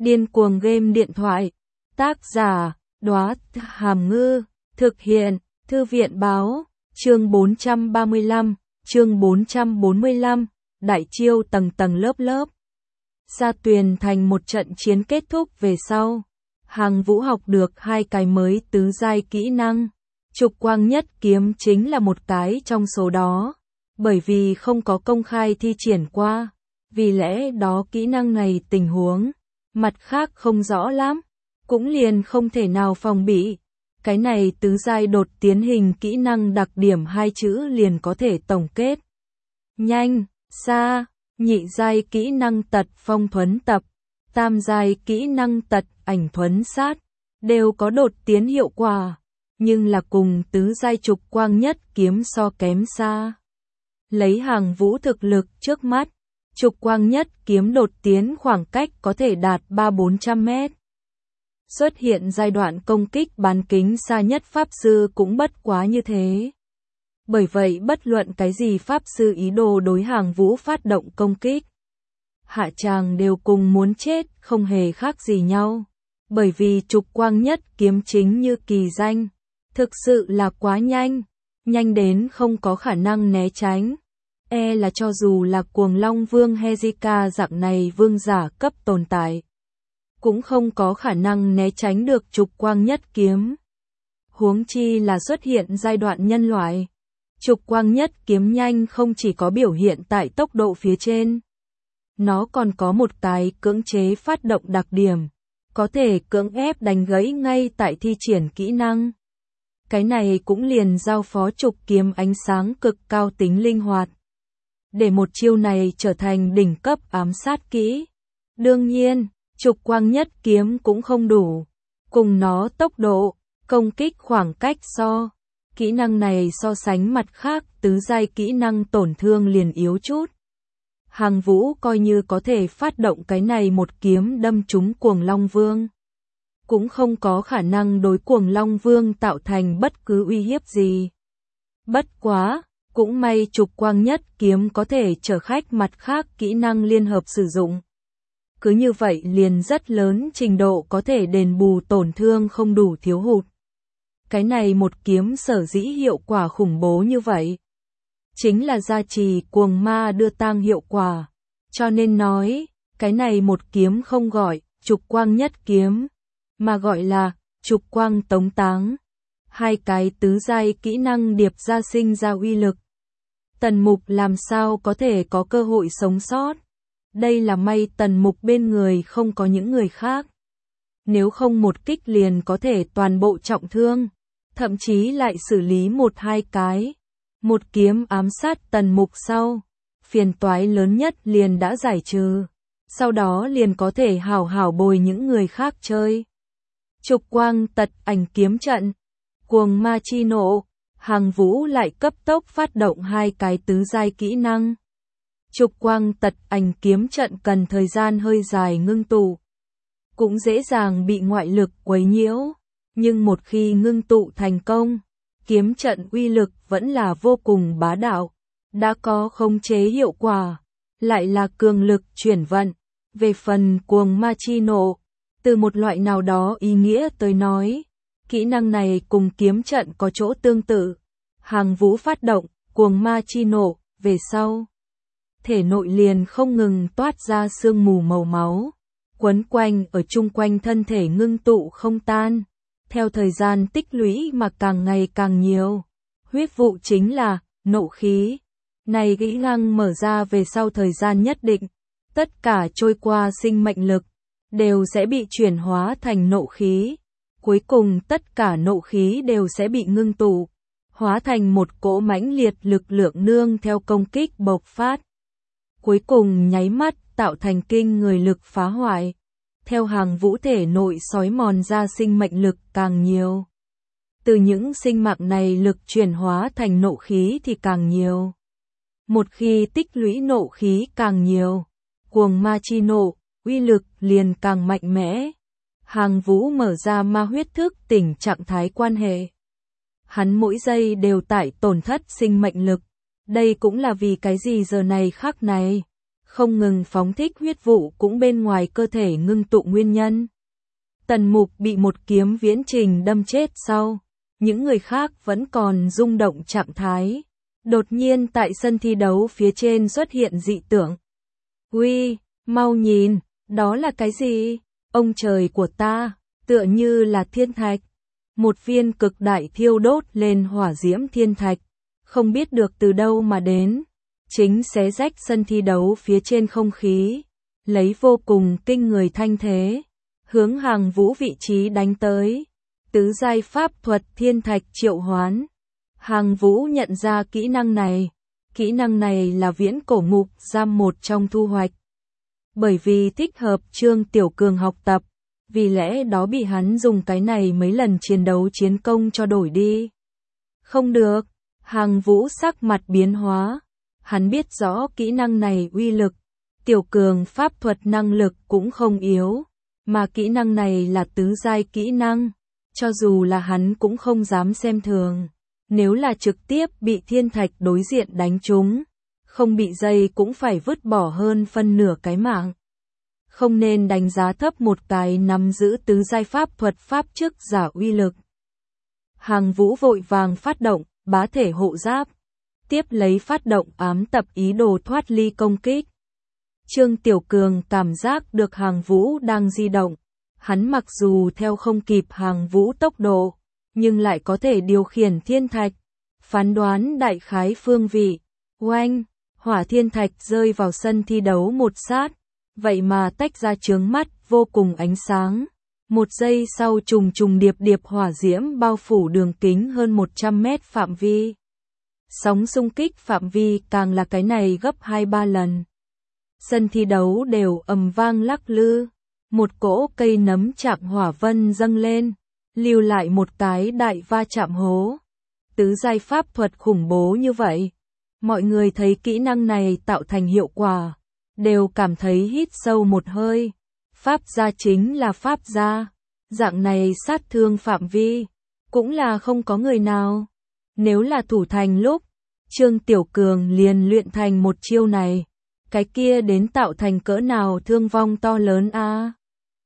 Điên cuồng game điện thoại. Tác giả, Đóa Hàm Ngư. Thực hiện, Thư viện báo. Chương 435, chương 445, đại chiêu tầng tầng lớp lớp. Sa Tuyền thành một trận chiến kết thúc về sau. Hàng Vũ học được 2 cái mới tứ giai kỹ năng. Trục quang nhất kiếm chính là một cái trong số đó. Bởi vì không có công khai thi triển qua. Vì lẽ đó kỹ năng này tình huống mặt khác không rõ lắm. Cũng liền không thể nào phòng bị. Cái này tứ giai đột tiến hình kỹ năng đặc điểm 2 chữ liền có thể tổng kết. Nhanh, xa, nhị giai kỹ năng tật phong thuấn tập, tam giai kỹ năng tật ảnh thuấn sát, đều có đột tiến hiệu quả, nhưng là cùng tứ giai trục quang nhất kiếm so kém xa. Lấy Hàng Vũ thực lực trước mắt, trục quang nhất kiếm đột tiến khoảng cách có thể đạt 300-400 mét. Xuất hiện giai đoạn công kích bán kính xa nhất Pháp Sư cũng bất quá như thế. Bởi vậy bất luận cái gì Pháp Sư ý đồ đối Hàng Vũ phát động công kích, hạ tràng đều cùng muốn chết, không hề khác gì nhau. Bởi vì trục quang nhất kiếm chính như kỳ danh, thực sự là quá nhanh, nhanh đến không có khả năng né tránh. Là cho dù là Cuồng Long Vương Hezika dạng này vương giả cấp tồn tại, cũng không có khả năng né tránh được trục quang nhất kiếm. Huống chi là xuất hiện giai đoạn nhân loại. Trục quang nhất kiếm nhanh không chỉ có biểu hiện tại tốc độ phía trên. Nó còn có một cái cưỡng chế phát động đặc điểm, có thể cưỡng ép đánh gãy ngay tại thi triển kỹ năng. Cái này cũng liền giao phó trục kiếm ánh sáng cực cao tính linh hoạt. Để một chiêu này trở thành đỉnh cấp ám sát kỹ. Đương nhiên, trục quang nhất kiếm cũng không đủ. Cùng nó tốc độ, công kích khoảng cách so. Kỹ năng này so sánh mặt khác tứ giai kỹ năng tổn thương liền yếu chút. Hàng Vũ coi như có thể phát động cái này một kiếm đâm trúng Cuồng Long Vương. Cũng không có khả năng đối Cuồng Long Vương tạo thành bất cứ uy hiếp gì. Bất quá, cũng may trục quang nhất kiếm có thể chở khách mặt khác kỹ năng liên hợp sử dụng. Cứ như vậy liền rất lớn trình độ có thể đền bù tổn thương không đủ thiếu hụt. Cái này một kiếm sở dĩ hiệu quả khủng bố như vậy, chính là gia trì cuồng ma đưa tang hiệu quả. Cho nên nói, cái này một kiếm không gọi trục quang nhất kiếm, mà gọi là trục quang tống táng. 2 cái tứ giai kỹ năng điệp ra sinh ra uy lực. Tần Mục làm sao có thể có cơ hội sống sót? Đây là may Tần Mục bên người không có những người khác. Nếu không một kích liền có thể toàn bộ trọng thương, thậm chí lại xử lý 1-2 cái. Một kiếm ám sát Tần Mục sau, phiền toái lớn nhất liền đã giải trừ. Sau đó liền có thể hảo hảo bồi những người khác chơi. Trục quang tật ảnh kiếm trận, cuồng ma chi nộ. Hàng Vũ lại cấp tốc phát động 2 cái tứ giai kỹ năng. Trục quang tật ảnh kiếm trận cần thời gian hơi dài ngưng tụ, cũng dễ dàng bị ngoại lực quấy nhiễu, nhưng một khi ngưng tụ thành công, kiếm trận uy lực vẫn là vô cùng bá đạo, đã có khống chế hiệu quả, lại là cường lực chuyển vận. Về phần cuồng ma chi nộ, từ một loại nào đó ý nghĩa tới nói, kỹ năng này cùng kiếm trận có chỗ tương tự. Hàng Vũ phát động cuồng ma chi nộ về sau, thể nội liền không ngừng toát ra sương mù màu máu, quấn quanh ở chung quanh thân thể ngưng tụ không tan, theo thời gian tích lũy mà càng ngày càng nhiều. Huyết vụ chính là nộ khí. Này kỹ năng mở ra về sau thời gian nhất định, tất cả trôi qua sinh mệnh lực đều sẽ bị chuyển hóa thành nộ khí. Cuối cùng tất cả nộ khí đều sẽ bị ngưng tụ, hóa thành một cỗ mãnh liệt lực lượng nương theo công kích bộc phát. Cuối cùng nháy mắt tạo thành kinh người lực phá hoại. Theo Hàng Vũ thể nội xói mòn ra sinh mệnh lực càng nhiều. Từ những sinh mạng này lực chuyển hóa thành nộ khí thì càng nhiều. Một khi tích lũy nộ khí càng nhiều, cuồng ma chi nộ, uy lực liền càng mạnh mẽ. Hàng Vũ mở ra ma huyết thức tỉnh trạng thái quan hệ. Hắn mỗi giây đều tải tổn thất sinh mệnh lực. Đây cũng là vì cái gì giờ này khắc này, không ngừng phóng thích huyết vụ cũng bên ngoài cơ thể ngưng tụ nguyên nhân. Tần Mục bị một kiếm viễn trình đâm chết sau, những người khác vẫn còn rung động trạng thái. Đột nhiên tại sân thi đấu phía trên xuất hiện dị tượng. Uy, mau nhìn, đó là cái gì? Ông trời của ta, tựa như là thiên thạch. Một viên cực đại thiêu đốt lên hỏa diễm thiên thạch, không biết được từ đâu mà đến, chính xé rách sân thi đấu phía trên không khí, lấy vô cùng kinh người thanh thế, hướng Hàng Vũ vị trí đánh tới. Tứ giai pháp thuật thiên thạch triệu hoán. Hàng Vũ nhận ra kỹ năng này là viễn cổ ngục giam một trong thu hoạch. Bởi vì thích hợp Trương Tiểu Cường học tập, vì lẽ đó bị hắn dùng cái này mấy lần chiến đấu chiến công cho đổi đi. Không được, Hàng Vũ sắc mặt biến hóa, hắn biết rõ kỹ năng này uy lực, Tiểu Cường pháp thuật năng lực cũng không yếu, mà kỹ năng này là tứ giai kỹ năng, cho dù là hắn cũng không dám xem thường, nếu là trực tiếp bị thiên thạch đối diện đánh trúng, không bị dây cũng phải vứt bỏ hơn phân nửa cái mạng. Không nên đánh giá thấp một cái nắm giữ tứ giai pháp thuật pháp chức giả uy lực. Hàng Vũ vội vàng phát động bá thể hộ giáp, tiếp lấy phát động ám tập ý đồ thoát ly công kích. Trương Tiểu Cường cảm giác được Hàng Vũ đang di động, hắn mặc dù theo không kịp Hàng Vũ tốc độ, nhưng lại có thể điều khiển thiên thạch, phán đoán đại khái phương vị. Oanh, hỏa thiên thạch rơi vào sân thi đấu một sát, vậy mà tách ra chướng mắt vô cùng ánh sáng. Một giây sau trùng trùng điệp điệp hỏa diễm bao phủ đường kính hơn 100 mét phạm vi. Sóng xung kích phạm vi càng là cái này gấp 2-3 lần. Sân thi đấu đều ầm vang lắc lư, một cỗ cây nấm chạm hỏa vân dâng lên, lưu lại một cái đại va chạm hố. Tứ giai pháp thuật khủng bố như vậy, mọi người thấy kỹ năng này tạo thành hiệu quả, đều cảm thấy hít sâu một hơi. Pháp gia chính là pháp gia, dạng này sát thương phạm vi, cũng là không có người nào. Nếu là thủ thành lúc, Trương Tiểu Cường liền luyện thành một chiêu này, cái kia đến tạo thành cỡ nào thương vong to lớn a.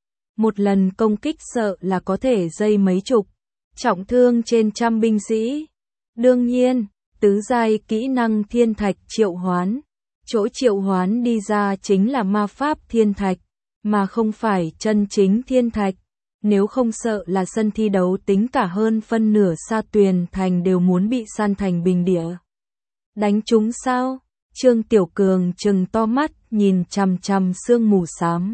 Một lần công kích sợ là có thể dây mấy chục, trọng thương trên trăm binh sĩ. Đương nhiên, tứ giai kỹ năng thiên thạch triệu hoán, chỗ triệu hoán đi ra chính là ma pháp thiên thạch, mà không phải chân chính thiên thạch. Nếu không sợ là sân thi đấu tính cả hơn phân nửa Sa Tuyền thành đều muốn bị san thành bình địa. Đánh chúng sao? Trương Tiểu Cường trừng to mắt nhìn chằm chằm sương mù xám.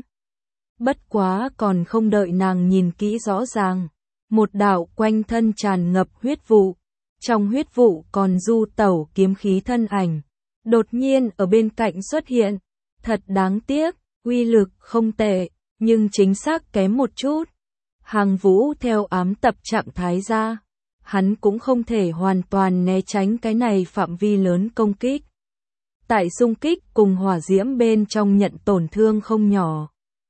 Bất quá còn không đợi nàng nhìn kỹ rõ ràng, một đạo quanh thân tràn ngập huyết vụ, trong huyết vụ còn du tẩu kiếm khí thân ảnh, đột nhiên ở bên cạnh xuất hiện. Thật đáng tiếc, uy lực không tệ, nhưng chính xác kém một chút. Hàng Vũ theo ám tập trạng thái ra, hắn cũng không thể hoàn toàn né tránh cái này phạm vi lớn công kích. Tại xung kích cùng hỏa diễm bên trong nhận tổn thương không nhỏ.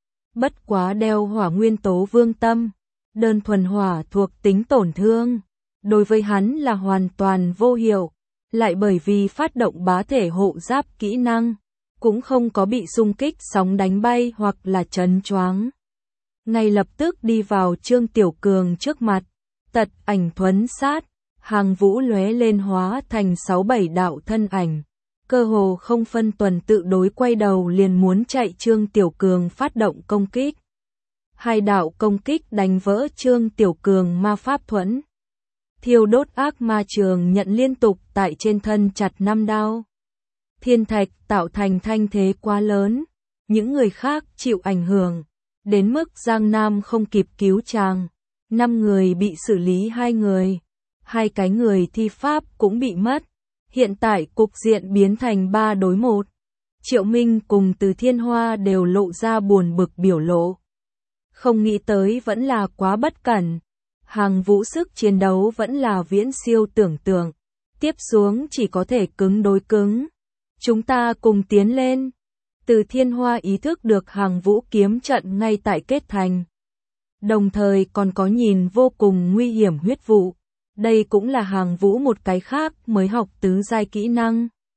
Bất quá đeo hỏa nguyên tố vương tâm, đơn thuần hỏa thuộc tính tổn thương, đối với hắn là hoàn toàn vô hiệu, lại bởi vì phát động bá thể hộ giáp kỹ năng, cũng không có bị xung kích sóng đánh bay hoặc là chấn choáng. Ngay lập tức đi vào Trương Tiểu Cường trước mặt, tật ảnh thuấn sát, Hàng Vũ lóe lên hóa thành 6-7 đạo thân ảnh, cơ hồ không phân tuần tự đối quay đầu liền muốn chạy Trương Tiểu Cường phát động công kích. Hai đạo công kích đánh vỡ Trương Tiểu Cường ma pháp thuẫn. Thiêu đốt ác ma trường nhận liên tục tại trên thân chặt 5 đao. Thiên thạch tạo thành thanh thế quá lớn, những người khác chịu ảnh hưởng, đến mức Giang Nam không kịp cứu chàng. 5 người bị xử lý 2 người, 2 cái người thi pháp cũng bị mất. Hiện tại cục diện biến thành 3 đối 1. Triệu Minh cùng Từ Thiên Hoa đều lộ ra buồn bực biểu lộ. Không nghĩ tới vẫn là quá bất cẩn. Hàng Vũ sức chiến đấu vẫn là viễn siêu tưởng tượng. Tiếp xuống chỉ có thể cứng đối cứng. Chúng ta cùng tiến lên. Từ Thiên Hoa ý thức được Hàng Vũ kiếm trận ngay tại kết thành. Đồng thời còn có nhìn vô cùng nguy hiểm huyết vụ. Đây cũng là Hàng Vũ một cái khác mới học tứ giai kỹ năng.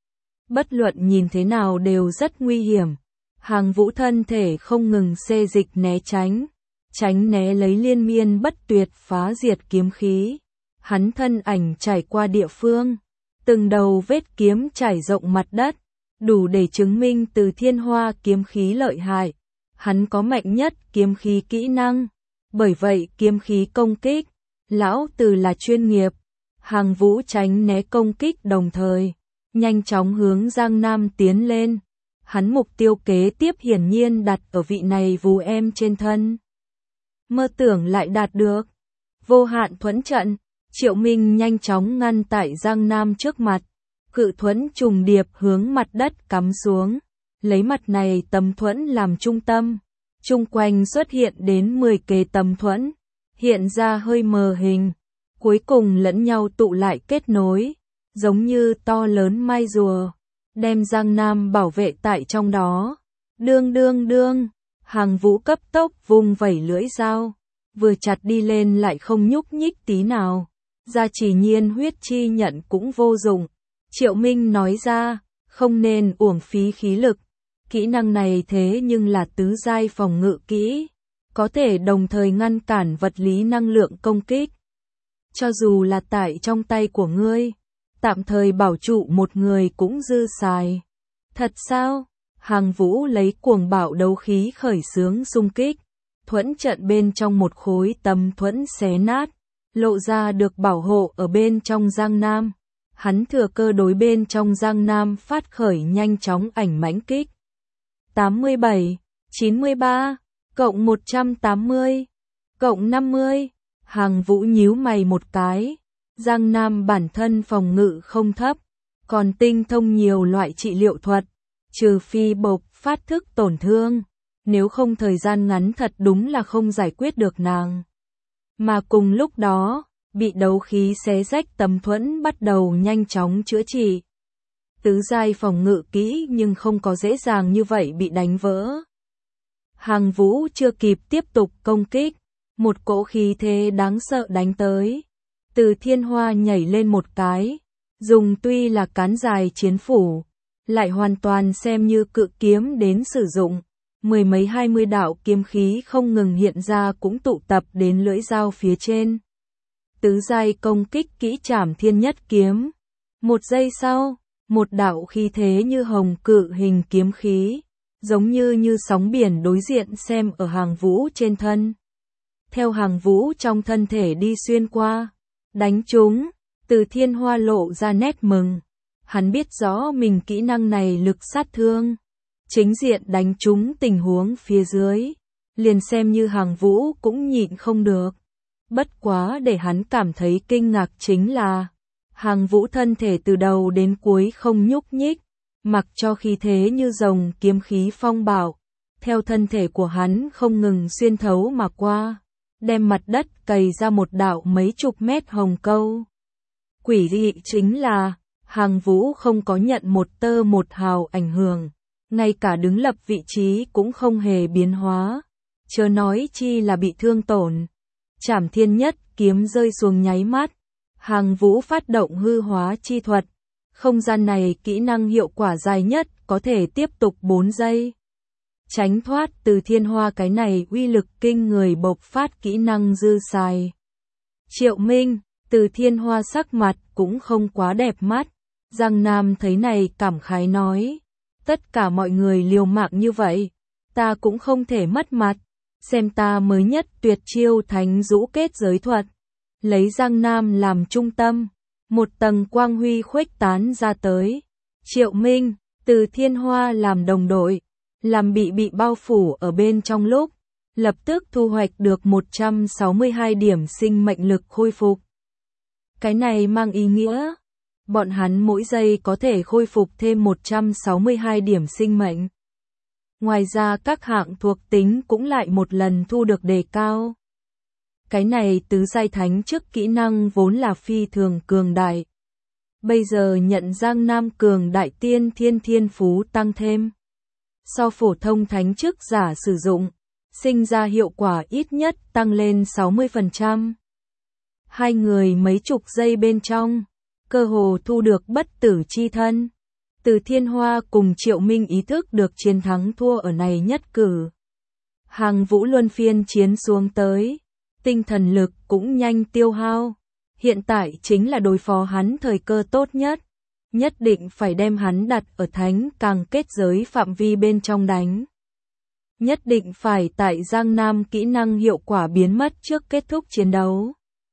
bất luận nhìn thế nào đều rất nguy hiểm. Hàng Vũ thân thể không ngừng xê dịch né tránh né lấy liên miên bất tuyệt phá diệt kiếm khí. Hắn thân ảnh trải qua địa phương, từng đầu vết kiếm trải rộng mặt đất, đủ để chứng minh Từ Thiên Hoa kiếm khí lợi hại. Hắn có mạnh nhất kiếm khí kỹ năng, bởi vậy kiếm khí công kích, lão Từ là chuyên nghiệp. Hàng Vũ tránh né công kích đồng thời, nhanh chóng hướng Giang Nam tiến lên. Hắn mục tiêu kế tiếp hiển nhiên đặt ở vị này vú em trên thân. Mơ tưởng lại đạt được vô hạn thuẫn trận, Triệu Minh nhanh chóng ngăn tại Giang Nam trước mặt, cự thuẫn trùng điệp hướng mặt đất cắm xuống, lấy mặt này tấm thuẫn làm trung tâm, chung quanh xuất hiện đến 10 kế tấm thuẫn, hiện ra hơi mờ hình, cuối cùng lẫn nhau tụ lại kết nối, giống như to lớn mai rùa, đem Giang Nam bảo vệ tại trong đó. Đương, Hàng Vũ cấp tốc vung vẩy lưỡi dao, vừa chặt đi lên lại không nhúc nhích tí nào. Gia Trì Nhiên huyết chi nhận cũng vô dụng. Triệu Minh nói ra, không nên uổng phí khí lực. Kỹ năng này thế nhưng là tứ giai phòng ngự kỹ, có thể đồng thời ngăn cản vật lý năng lượng công kích. Cho dù là tại trong tay của ngươi, tạm thời bảo trụ một người cũng dư xài. Thật sao? Hàng Vũ lấy cuồng bạo đấu khí khởi xướng xung kích, thuẫn trận bên trong một khối tấm thuẫn xé nát, lộ ra được bảo hộ ở bên trong Giang Nam. Hắn thừa cơ đối bên trong Giang Nam phát khởi nhanh chóng ảnh mãnh kích. 87, 93, cộng 180, cộng 50, Hàng Vũ nhíu mày một cái. Giang Nam bản thân phòng ngự không thấp, còn tinh thông nhiều loại trị liệu thuật, trừ phi bộc phát thức tổn thương, nếu không thời gian ngắn thật đúng là không giải quyết được nàng. Mà cùng lúc đó, bị đấu khí xé rách tấm thuẫn bắt đầu nhanh chóng chữa trị. Tứ giai phòng ngự kỹ nhưng không có dễ dàng như vậy bị đánh vỡ. Hàng Vũ chưa kịp tiếp tục công kích, một cỗ khí thế đáng sợ đánh tới. Từ Thiên Hoa nhảy lên một cái, dùng tuy là cán dài chiến phủ, lại hoàn toàn xem như cự kiếm đến sử dụng. Mười mấy 20 đạo kiếm khí không ngừng hiện ra cũng tụ tập đến lưỡi dao phía trên. Tứ giai công kích kỹ Trảm Thiên Nhất kiếm. Một giây sau, một đạo khí thế như hồng cự hình kiếm khí, giống như sóng biển đối diện xem ở Hàng Vũ trên thân. Theo Hàng Vũ trong thân thể đi xuyên qua, đánh trúng, Từ Thiên Hoa lộ ra nét mừng. Hắn biết rõ mình kỹ năng này lực sát thương. Chính diện đánh trúng tình huống phía dưới, liền xem như Hàng Vũ cũng nhịn không được. Bất quá để hắn cảm thấy kinh ngạc chính là, Hàng Vũ thân thể từ đầu đến cuối không nhúc nhích, mặc cho khí thế như rồng kiếm khí phong bạo, theo thân thể của hắn không ngừng xuyên thấu mà qua, đem mặt đất cày ra một đạo mấy chục mét hồng câu. Quỷ dị chính là, Hàng Vũ không có nhận một tơ một hào ảnh hưởng, ngay cả đứng lập vị trí cũng không hề biến hóa, chớ nói chi là bị thương tổn. Trảm Thiên Nhất kiếm rơi xuống nháy mắt, Hàng Vũ phát động hư hóa chi thuật, không gian này kỹ năng hiệu quả dài nhất có thể tiếp tục 4 giây. Tránh thoát Từ Thiên Hoa cái này uy lực kinh người bộc phát kỹ năng dư xài. Triệu Minh, Từ Thiên Hoa sắc mặt cũng không quá đẹp mắt. Giang Nam thấy này cảm khái nói, tất cả mọi người liều mạng như vậy, ta cũng không thể mất mặt, xem ta mới nhất tuyệt chiêu Thánh Dũ Kết Giới thuật. Lấy Giang Nam làm trung tâm, một tầng quang huy khuếch tán ra tới. Triệu Minh, Từ Thiên Hoa làm đồng đội, làm bị bao phủ ở bên trong lúc, lập tức thu hoạch được 162 điểm sinh mệnh lực khôi phục. Cái này mang ý nghĩa, bọn hắn mỗi giây có thể khôi phục thêm 162 điểm sinh mệnh. Ngoài ra các hạng thuộc tính cũng lại một lần thu được đề cao. Cái này tứ giai thánh chức kỹ năng vốn là phi thường cường đại. Bây giờ nhận Giang Nam cường đại tiên thiên phú tăng thêm. So phổ thông thánh chức giả sử dụng, sinh ra hiệu quả ít nhất tăng lên 60%. Hai người mấy chục giây bên trong, cơ hồ thu được bất tử chi thân. Từ Thiên Hoa cùng Triệu Minh ý thức được chiến thắng thua ở này nhất cử. Hàng Vũ luân phiên chiến xuống tới, tinh thần lực cũng nhanh tiêu hao. Hiện tại chính là đối phó hắn thời cơ tốt nhất. Nhất định phải đem hắn đặt ở thánh càng kết giới phạm vi bên trong đánh. Nhất định phải tại Giang Nam kỹ năng hiệu quả biến mất trước kết thúc chiến đấu.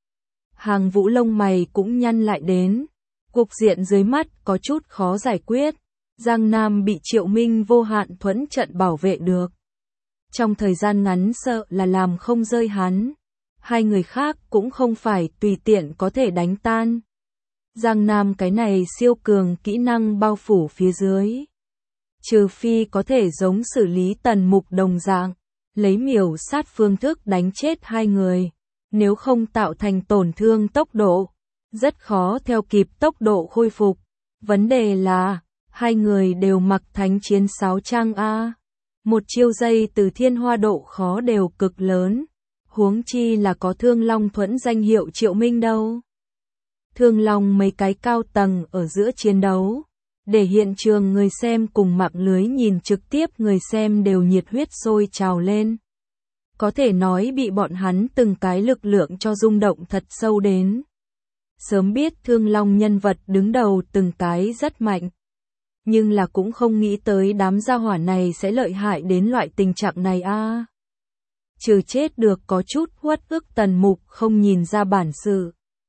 Hàng Vũ lông mày cũng nhăn lại đến. Cục diện dưới mắt có chút khó giải quyết. Giang Nam bị Triệu Minh vô hạn thuẫn trận bảo vệ được. Trong thời gian ngắn sợ là làm không rơi hắn. Hai người khác cũng không phải tùy tiện có thể đánh tan. Giang Nam cái này siêu cường kỹ năng bao phủ phía dưới. Trừ phi có thể giống xử lý Tần Mục đồng dạng, lấy miểu sát phương thức đánh chết hai người. Nếu không tạo thành tổn thương tốc độ, rất khó theo kịp tốc độ khôi phục. Vấn đề là, hai người đều mặc thánh chiến sáo trang A. Một chiêu dây từ Thiên Hoa độ khó đều cực lớn. Huống chi là có Thương Long thuẫn danh hiệu Triệu Minh đâu. Thương Long mấy cái cao tầng ở giữa chiến đấu. Để hiện trường người xem cùng mạng lưới nhìn trực tiếp người xem đều nhiệt huyết sôi trào lên. Có thể nói bị bọn hắn từng cái lực lượng cho rung động thật sâu đến. Sớm biết Thương Long nhân vật đứng đầu từng cái rất mạnh. Nhưng là cũng không nghĩ tới đám gia hỏa này sẽ lợi hại đến loại tình trạng này a. Trừ chết được có chút uất ức Tần Mục không nhìn ra bản sự.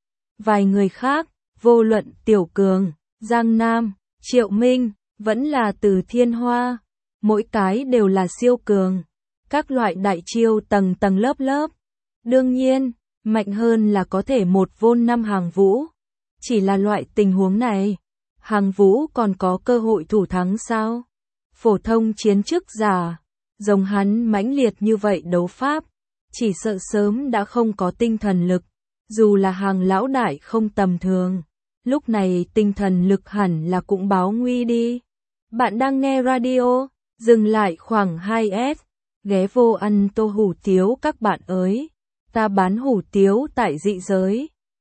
Vài người khác, vô luận Tiểu Cường, Giang Nam, Triệu Minh, vẫn là Từ Thiên Hoa. Mỗi cái đều là siêu cường. Các loại đại chiêu tầng tầng lớp lớp. Đương nhiên, mạnh hơn là có thể một vôn năm Hàng Vũ. Chỉ là loại tình huống này, Hàng Vũ còn có cơ hội thủ thắng sao? Phổ thông chiến chức giả, giống hắn mãnh liệt như vậy đấu pháp, chỉ sợ sớm đã không có tinh thần lực. Dù là Hàng lão đại không tầm thường, lúc này tinh thần lực hẳn là cũng báo nguy đi. Bạn đang nghe radio, dừng lại khoảng 2S, ghé vô ăn tô hủ tiếu các bạn ơi. Ta bán hủ tiếu tại dị giới.